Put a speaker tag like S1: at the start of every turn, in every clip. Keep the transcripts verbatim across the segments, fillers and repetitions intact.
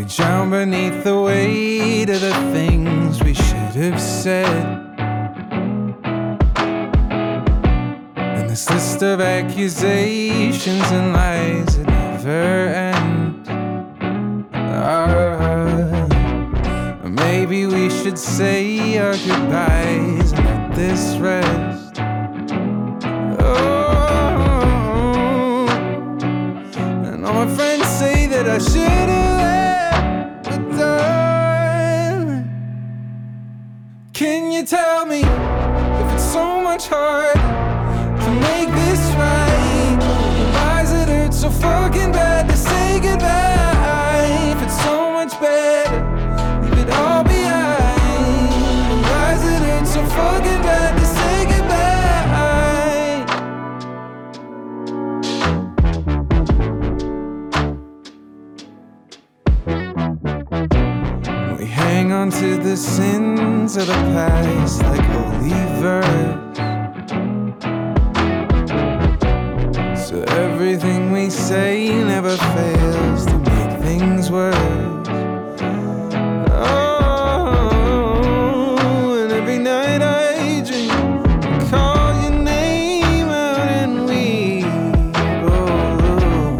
S1: we drown beneath the weight of the things we should have said. And this list of accusations and lies that never end. Ah, maybe we should say our goodbyes and let this rest. Oh, and all my friends say that I should have left, but darling, can you tell me if it's so much harder to make this right? Why does it hurt so fucking bad to say goodbye? If it's so much better, leave it all behind. Why does it hurt so fucking bad to say goodbye? We hang on to the sins of the past like holy verse. So everything we say never fails to make things worse. Oh, and every night I dream, I call your name out and weep. Oh,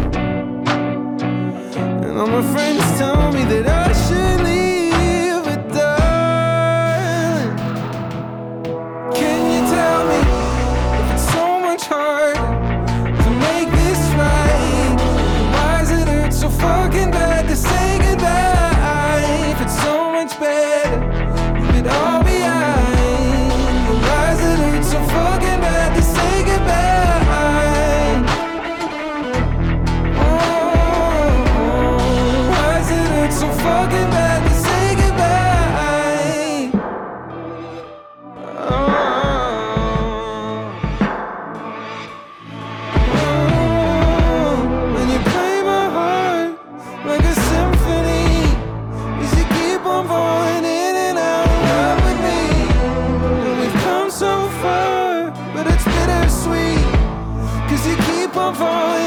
S1: and all my friends tell me that I should leave, but darling, can you tell me if it's so much harder to make this right? Why does it hurt so fucking bad to say goodbye? If it's so much better, leave it all behind. Why does it hurt so fucking bad to say goodbye? Oh, why does it hurt so fucking bad to say goodbye? Oh, when you play my heart like a symphony, as you keep on falling in and out of love with me. And we've come so far, but it's bittersweet, 'cause you keep on falling